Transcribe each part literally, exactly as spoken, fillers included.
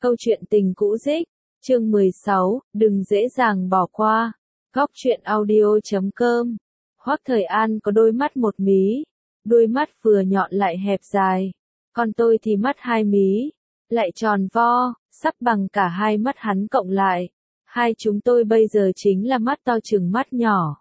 Câu chuyện tình cũ dích, chương mười sáu, đừng dễ dàng bỏ qua. Góc truyện audio chấm com. Hoắc Thời An có đôi mắt một mí, đôi mắt vừa nhọn lại hẹp dài. Còn tôi thì mắt hai mí, lại tròn vo, sắp bằng cả hai mắt hắn cộng lại. Hai chúng tôi bây giờ chính là mắt to chừng mắt nhỏ.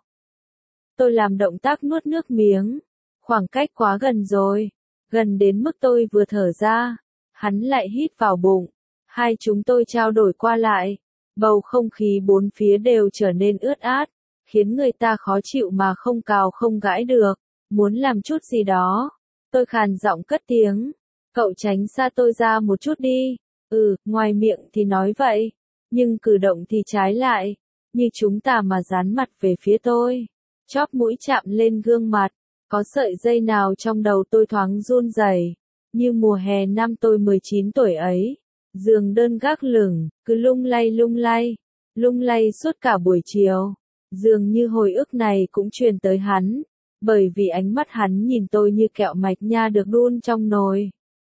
Tôi làm động tác nuốt nước miếng. Khoảng cách quá gần rồi. Gần đến mức tôi vừa thở ra. Hắn lại hít vào bụng. Hai chúng tôi trao đổi qua lại. Bầu không khí bốn phía đều trở nên ướt át. Khiến người ta khó chịu mà không cào không gãi được. Muốn làm chút gì đó. Tôi khàn giọng cất tiếng. Cậu tránh xa tôi ra một chút đi. Ừ, ngoài miệng thì nói vậy. Nhưng cử động thì trái lại. Như chúng ta mà dán mặt về phía tôi. Chóp mũi chạm lên gương mặt. Có sợi dây nào trong đầu tôi thoáng run rẩy. Như mùa hè năm tôi mười chín tuổi ấy. Giường đơn gác lửng, cứ lung lay lung lay. Lung lay suốt cả buổi chiều. Dường như hồi ức này cũng truyền tới hắn. Bởi vì ánh mắt hắn nhìn tôi như kẹo mạch nha được đun trong nồi.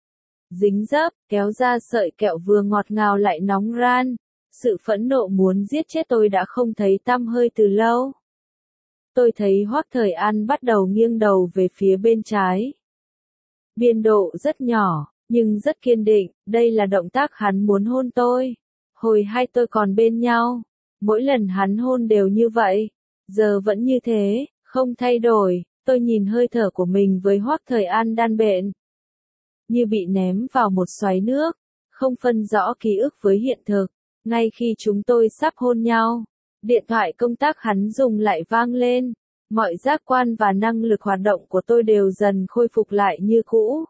Dính dấp, kéo ra sợi kẹo vừa ngọt ngào lại nóng ran. Sự phẫn nộ muốn giết chết tôi đã không thấy tăm hơi từ lâu. Tôi thấy Hoắc Thời An bắt đầu nghiêng đầu về phía bên trái. Biên độ rất nhỏ, nhưng rất kiên định, đây là động tác hắn muốn hôn tôi. Hồi hai tôi còn bên nhau, mỗi lần hắn hôn đều như vậy, giờ vẫn như thế, không thay đổi. Tôi nhìn hơi thở của mình với Hoắc Thời An đan bện. Như bị ném vào một xoáy nước, không phân rõ ký ức với hiện thực. Ngay khi chúng tôi sắp hôn nhau, điện thoại công tác hắn dùng lại vang lên. Mọi giác quan và năng lực hoạt động của tôi đều dần khôi phục lại như cũ.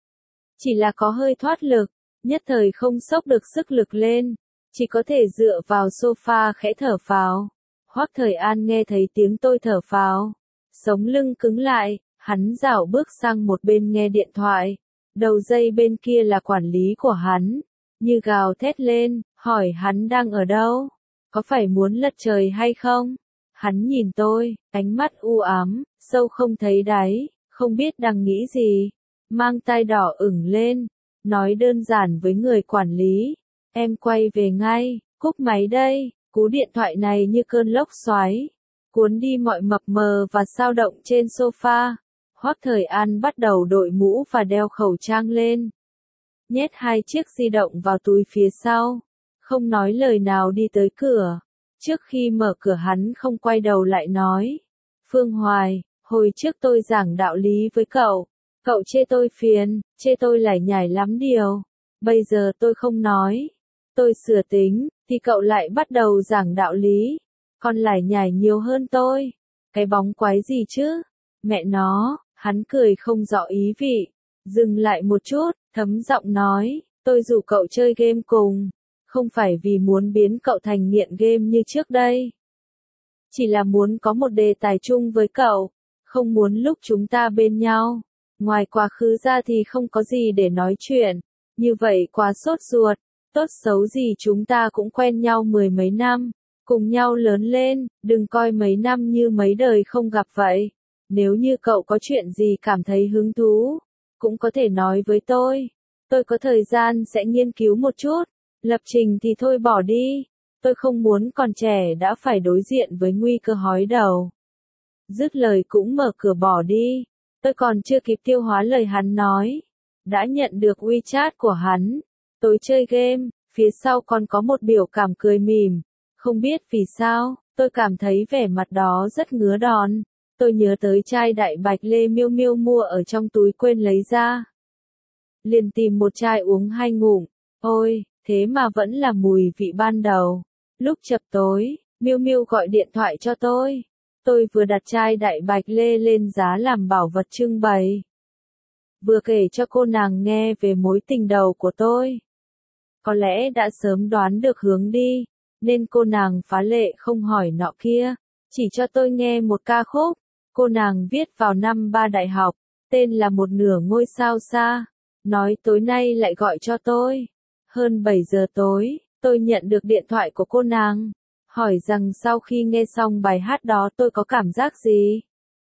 Chỉ là có hơi thoát lực, nhất thời không xốc được sức lực lên. Chỉ có thể dựa vào sofa khẽ thở phào. Hoắc Thời An nghe thấy tiếng tôi thở phào. Sống lưng cứng lại, hắn dảo bước sang một bên nghe điện thoại. Đầu dây bên kia là quản lý của hắn. Như gào thét lên, hỏi hắn đang ở đâu? Có phải muốn lật trời hay không? Hắn nhìn tôi, ánh mắt u ám, sâu không thấy đáy, không biết đang nghĩ gì. Mang tai đỏ ửng lên, nói đơn giản với người quản lý. Em quay về ngay, cúp máy đây. Cú điện thoại này như cơn lốc xoáy, cuốn đi mọi mập mờ và xao động trên sofa. Hoắc Thời An bắt đầu đội mũ và đeo khẩu trang lên. Nhét hai chiếc di động vào túi phía sau. Không nói lời nào đi tới cửa. Trước khi mở cửa hắn không quay đầu lại nói. Phương Hoài, hồi trước tôi giảng đạo lý với cậu. Cậu chê tôi phiền, chê tôi lải nhải lắm điều. Bây giờ tôi không nói. Tôi sửa tính, thì cậu lại bắt đầu giảng đạo lý. Còn lải nhải nhiều hơn tôi. Cái bóng quái gì chứ? Mẹ nó, hắn cười không rõ ý vị. Dừng lại một chút, thấm giọng nói. Tôi rủ cậu chơi game cùng. Không phải vì muốn biến cậu thành nghiện game như trước đây. Chỉ là muốn có một đề tài chung với cậu. Không muốn lúc chúng ta bên nhau. Ngoài quá khứ ra thì không có gì để nói chuyện. Như vậy quá sốt ruột. Tốt xấu gì chúng ta cũng quen nhau mười mấy năm. Cùng nhau lớn lên. Đừng coi mấy năm như mấy đời không gặp vậy. Nếu như cậu có chuyện gì cảm thấy hứng thú, cũng có thể nói với tôi. Tôi có thời gian sẽ nghiên cứu một chút. Lập trình thì thôi bỏ đi. Tôi không muốn còn trẻ đã phải đối diện với nguy cơ hói đầu. Dứt lời cũng mở cửa bỏ đi. Tôi còn chưa kịp tiêu hóa lời hắn nói. Đã nhận được WeChat của hắn. Tôi chơi game, phía sau còn có một biểu cảm cười mỉm. Không biết vì sao, tôi cảm thấy vẻ mặt đó rất ngứa đòn. Tôi nhớ tới chai đại bạch lê miêu miêu mua ở trong túi quên lấy ra. Liền tìm một chai uống hai ngụm. Ôi, thế mà vẫn là mùi vị ban đầu. Lúc chập tối, Miêu Miêu gọi điện thoại cho tôi. Tôi vừa đặt chai đại bạch lê lên giá làm bảo vật trưng bày. Vừa kể cho cô nàng nghe về mối tình đầu của tôi. Có lẽ đã sớm đoán được hướng đi, nên cô nàng phá lệ không hỏi nọ kia. Chỉ cho tôi nghe một ca khúc. Cô nàng viết vào năm ba đại học, tên là Một nửa ngôi sao xa. Nói tối nay lại gọi cho tôi. Hơn bảy giờ tối, tôi nhận được điện thoại của cô nàng. Hỏi rằng sau khi nghe xong bài hát đó tôi có cảm giác gì?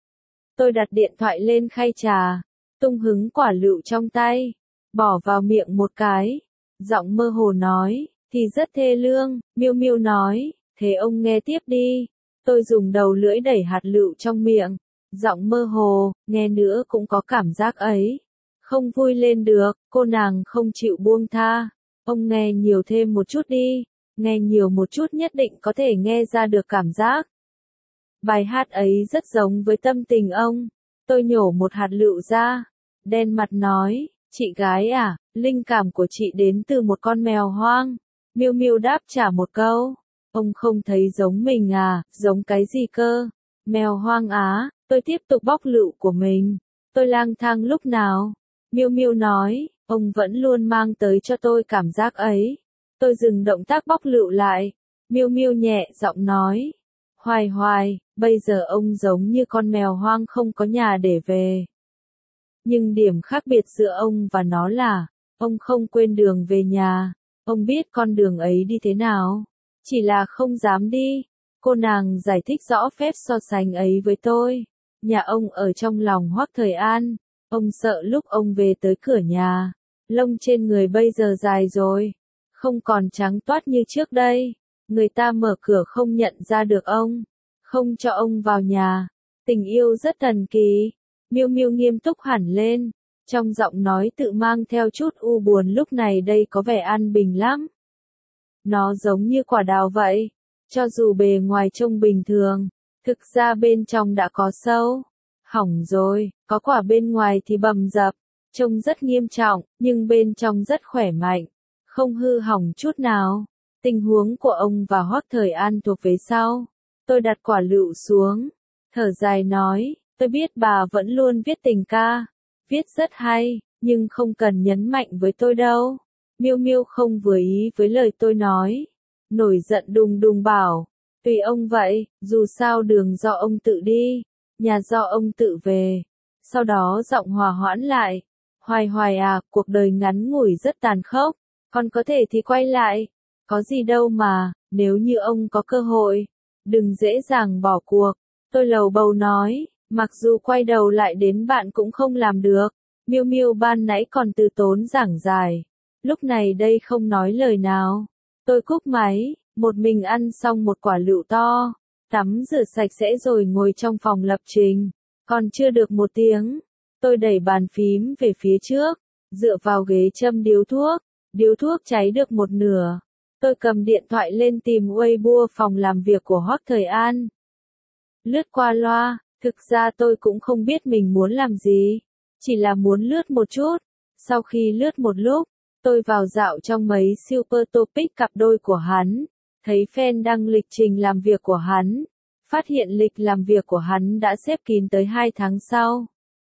Tôi đặt điện thoại lên khay trà, tung hứng quả lựu trong tay, bỏ vào miệng một cái. Giọng mơ hồ nói, thì rất thê lương, Miêu Miêu nói, thế ông nghe tiếp đi. Tôi dùng đầu lưỡi đẩy hạt lựu trong miệng, giọng mơ hồ, nghe nữa cũng có cảm giác ấy. Không vui lên được, cô nàng không chịu buông tha. Ông nghe nhiều thêm một chút đi, nghe nhiều một chút nhất định có thể nghe ra được cảm giác. Bài hát ấy rất giống với tâm tình ông. Tôi nhổ một hạt lựu ra, đen mặt nói, chị gái à, linh cảm của chị đến từ một con mèo hoang. Miêu Miêu đáp trả một câu, ông không thấy giống mình à, giống cái gì cơ? Mèo hoang á. Tôi tiếp tục bóc lựu của mình. Tôi lang thang lúc nào? Miêu Miêu nói, ông vẫn luôn mang tới cho tôi cảm giác ấy. Tôi dừng động tác bóc lựu lại. Miêu Miêu nhẹ giọng nói, Hoài Hoài, bây giờ ông giống như con mèo hoang không có nhà để về. Nhưng điểm khác biệt giữa ông và nó là, ông không quên đường về nhà. Ông biết con đường ấy đi thế nào, chỉ là không dám đi. Cô nàng giải thích rõ phép so sánh ấy với tôi. Nhà ông ở trong lòng Hoắc Thời An. Ông sợ lúc ông về tới cửa nhà, lông trên người bây giờ dài rồi, không còn trắng toát như trước đây. Người ta mở cửa không nhận ra được ông, không cho ông vào nhà. Tình yêu rất thần kỳ. Miêu Miêu nghiêm túc hẳn lên, trong giọng nói tự mang theo chút u buồn lúc này đây có vẻ an bình lắm. Nó giống như quả đào vậy, cho dù bề ngoài trông bình thường, thực ra bên trong đã có sâu. Hỏng rồi, có quả bên ngoài thì bầm dập, trông rất nghiêm trọng, nhưng bên trong rất khỏe mạnh, không hư hỏng chút nào. Tình huống của ông và Hoắc Thời An thuộc về sau. Tôi đặt quả lựu xuống, thở dài nói, tôi biết bà vẫn luôn viết tình ca, viết rất hay, nhưng không cần nhấn mạnh với tôi đâu. Miêu Miêu không vừa ý với lời tôi nói, nổi giận đùng đùng bảo, tùy ông vậy, dù sao đường do ông tự đi, nhà do ông tự về. Sau đó giọng hòa hoãn lại, Hoài Hoài à, cuộc đời ngắn ngủi rất tàn khốc, còn có thể thì quay lại, có gì đâu mà, nếu như ông có cơ hội, đừng dễ dàng bỏ cuộc. Tôi lầu bầu nói, mặc dù quay đầu lại đến bạn cũng không làm được. Miêu Miêu ban nãy còn từ tốn giảng giải, lúc này đây không nói lời nào. Tôi cúp máy, một mình ăn xong một quả lựu to, tắm rửa sạch sẽ rồi ngồi trong phòng lập trình. Còn chưa được một tiếng, tôi đẩy bàn phím về phía trước, dựa vào ghế châm điếu thuốc. Điếu thuốc cháy được một nửa. Tôi cầm điện thoại lên tìm Weibo phòng làm việc của Hoắc Thời An. Lướt qua loa, thực ra tôi cũng không biết mình muốn làm gì, chỉ là muốn lướt một chút. Sau khi lướt một lúc, tôi vào dạo trong mấy super topic cặp đôi của hắn, thấy fan đăng lịch trình làm việc của hắn, phát hiện lịch làm việc của hắn đã xếp kín tới hai tháng sau.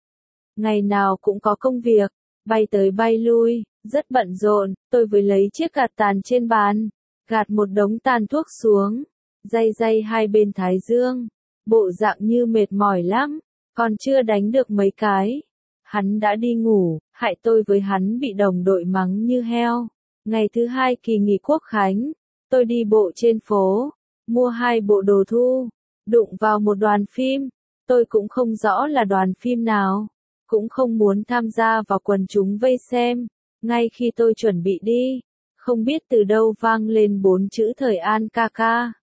Ngày nào cũng có công việc, bay tới bay lui, rất bận rộn. Tôi vừa lấy chiếc gạt tàn trên bàn, gạt một đống tàn thuốc xuống, day day hai bên thái dương, bộ dạng như mệt mỏi lắm, còn chưa đánh được mấy cái. Hắn đã đi ngủ, hại tôi với hắn bị đồng đội mắng như heo. Ngày thứ hai kỳ nghỉ quốc khánh, tôi đi bộ trên phố, mua hai bộ đồ thu, đụng vào một đoàn phim, tôi cũng không rõ là đoàn phim nào, cũng không muốn tham gia vào quần chúng vây xem. Ngay khi tôi chuẩn bị đi, không biết từ đâu vang lên bốn chữ Thời An ca ca.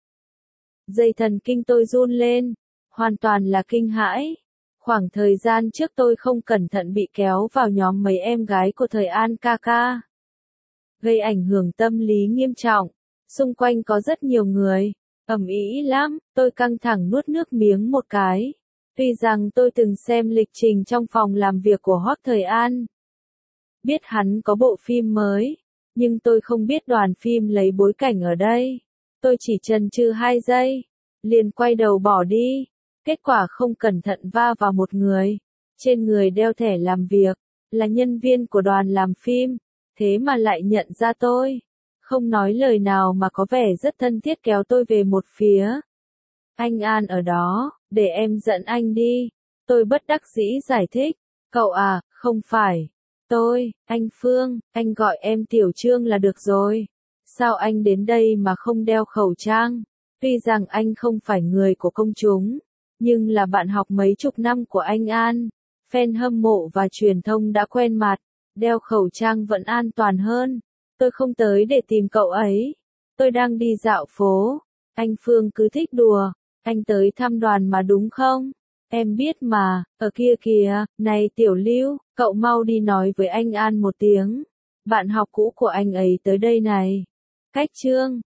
Dây thần kinh tôi run lên, hoàn toàn là kinh hãi. Khoảng thời gian trước tôi không cẩn thận bị kéo vào nhóm mấy em gái của Thời An ca ca, gây ảnh hưởng tâm lý nghiêm trọng. Xung quanh có rất nhiều người, ầm ĩ lắm, tôi căng thẳng nuốt nước miếng một cái. Tuy rằng tôi từng xem lịch trình trong phòng làm việc của Hoắc Thời An, biết hắn có bộ phim mới, nhưng tôi không biết đoàn phim lấy bối cảnh ở đây. Tôi chỉ chần chừ hai giây, liền quay đầu bỏ đi. Kết quả không cẩn thận va vào một người, trên người đeo thẻ làm việc, là nhân viên của đoàn làm phim, thế mà lại nhận ra tôi. Không nói lời nào mà có vẻ rất thân thiết kéo tôi về một phía. Anh An ở đó, để em dẫn anh đi. Tôi bất đắc dĩ giải thích, cậu à, không phải. Tôi, anh Phương, anh gọi em Tiểu Trương là được rồi. Sao anh đến đây mà không đeo khẩu trang? Tuy rằng anh không phải người của công chúng, nhưng là bạn học mấy chục năm của anh An. Fan hâm mộ và truyền thông đã quen mặt, đeo khẩu trang vẫn an toàn hơn. Tôi không tới để tìm cậu ấy. Tôi đang đi dạo phố. Anh Phương cứ thích đùa. Anh tới thăm đoàn mà đúng không? Em biết mà, ở kia kìa, này Tiểu Lưu, cậu mau đi nói với anh An một tiếng. Bạn học cũ của anh ấy tới đây này. Cách Trương.